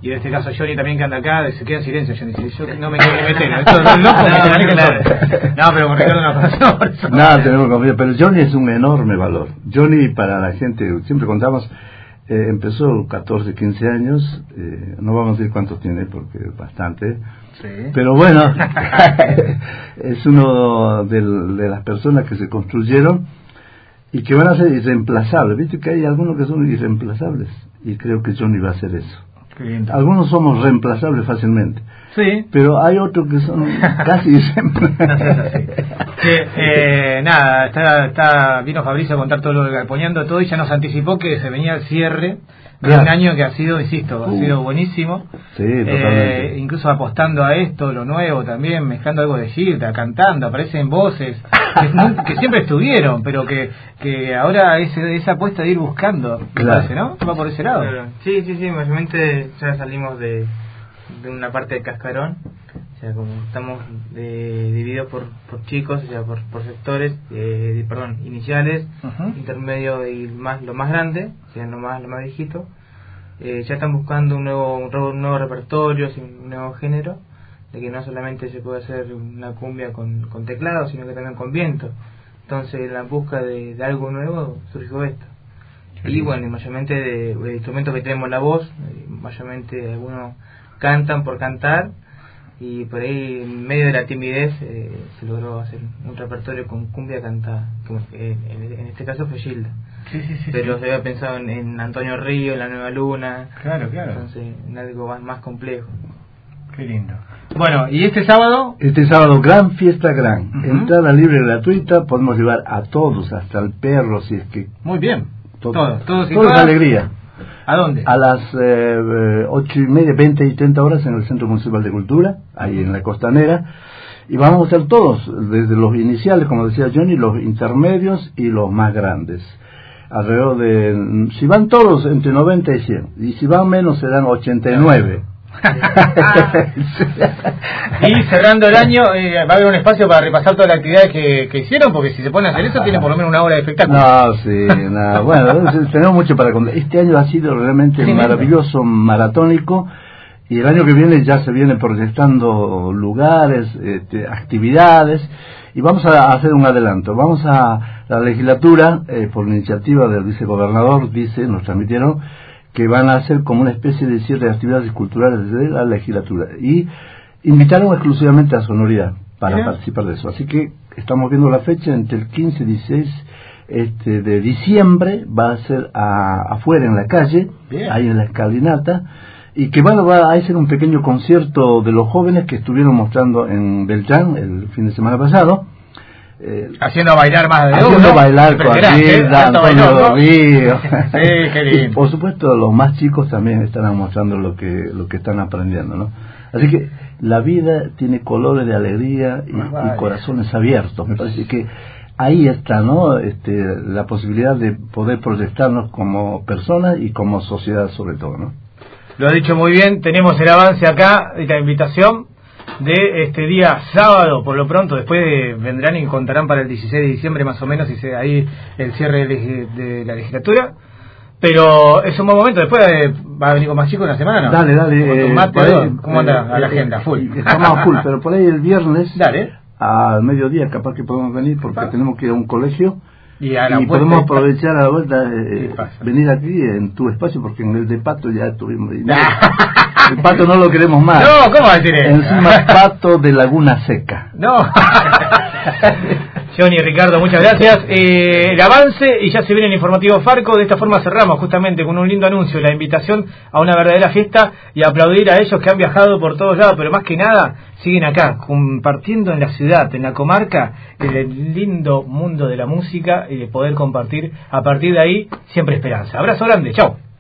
Y en este caso Johnny también que anda acá, se queda en silencio. Johnny dice, yo no me quiero meter, esto es loco, no, pero con Ricardo no pasó por eso. No, tenemos confianza, pero Johnny es un enorme valor. Johnny para la gente, siempre contamos, empezó 14, 15 años, no vamos a decir cuántos tiene porque es bastante, sí. Pero bueno, es uno de las personas que se construyeron y que van a ser irreemplazables. Viste que hay algunos que son irreemplazables y creo que Johnny va a hacer eso. Algunos somos reemplazables fácilmente, sí, pero hay otros que son casi irreemplazables. Nada, vino Fabricio a contar todo lo que Galponeando todo y ya nos anticipó que se venía el cierre de un año que ha sido, insisto, ha sido buenísimo. Sí, totalmente. Incluso apostando a esto, lo nuevo también, mezclando algo de Gilda, cantando, aparecen voces que siempre estuvieron, pero que ahora esa apuesta de ir buscando, parece, ¿no? Va por ese lado. Claro. Sí, mayormente ya salimos de una parte de Cascarón, o sea, como estamos divididos por chicos, o sea, por sectores, iniciales, intermedio y lo más grande, o sea, lo más viejito. Ya están buscando un nuevo repertorio, un nuevo género, de que no solamente se puede hacer una cumbia con teclado, sino que también con viento. Entonces, en la busca de algo nuevo surgió esto. Y bueno, mayormente de instrumentos que tenemos la voz, mayormente algunos cantan por cantar, y por ahí en medio de la timidez se logró hacer un repertorio con cumbia cantada, como en este caso fue Gilda. Pero se había pensado en Antonio Río, en La Nueva Luna, claro, entonces en algo más complejo. Qué lindo. Bueno, ¿y este sábado? Este sábado, gran fiesta, entrada libre y gratuita, podemos llevar a todos, hasta el perro, si es que... Muy bien, todos y toda alegría. ¿A dónde? A las 8:30, 20 y 30 horas en el Centro Municipal de Cultura, ahí en la Costanera, y vamos a estar todos, desde los iniciales, como decía Johnny, los intermedios y los más grandes. Alrededor de, si van todos, entre 90 y 100, y si van menos serán 89. Y cerrando el año, va a haber un espacio para repasar todas las actividades que hicieron, porque si se ponen a hacer eso tienen por lo menos una hora de espectáculo. Bueno, tenemos mucho para contar. Este año ha sido realmente maravilloso, maratónico, y el año que viene ya se vienen proyectando lugares, actividades, y vamos a hacer un adelanto. Vamos a la legislatura, por iniciativa del vicegobernador, nos transmitieron que van a hacer como una especie de cierre de actividades culturales de la legislatura, y invitaron exclusivamente a Sonoridad para participar de eso. Así que estamos viendo la fecha entre el 15 y 16 de diciembre, va a ser afuera en la calle, ahí en la escalinata, y que va a ser un pequeño concierto de los jóvenes que estuvieron mostrando en Beltrán el fin de semana pasado, haciendo bailar más de uno, haciendo bailar con Gilda, Antonio Río. Qué lindo. Y por supuesto los más chicos también estarán mostrando lo que están aprendiendo, ¿no? Así que la vida tiene colores de alegría y corazones abiertos. Me parece que ahí está, ¿no? La posibilidad de poder proyectarnos como personas y como sociedad sobre todo, ¿no? Lo ha dicho muy bien. Tenemos el avance acá y la invitación de este día sábado, por lo pronto. Después vendrán y contarán para el 16 de diciembre más o menos, y ahí el cierre de la legislatura. Pero es un buen momento. Después va a venir con más chicos en la semana, ¿no? Dale. ¿Cómo anda la agenda? Full. Estamos a full, pero por ahí el viernes, dale, al mediodía capaz que podemos venir, porque tenemos que ir a un colegio. Y podemos aprovechar a la vuelta, venir aquí en tu espacio, porque en el de Pato ya estuvimos. El Pato no lo queremos más. No, ¿cómo va a decir eso? Encima Pato de Laguna Seca. No. Johnny, Ricardo, muchas gracias. El avance, y ya se viene el informativo Farco. De esta forma cerramos justamente con un lindo anuncio, la invitación a una verdadera fiesta, y aplaudir a ellos que han viajado por todos lados, pero más que nada siguen acá, compartiendo en la ciudad, en la comarca, el lindo mundo de la música, y de poder compartir a partir de ahí siempre esperanza. Abrazo grande, chao.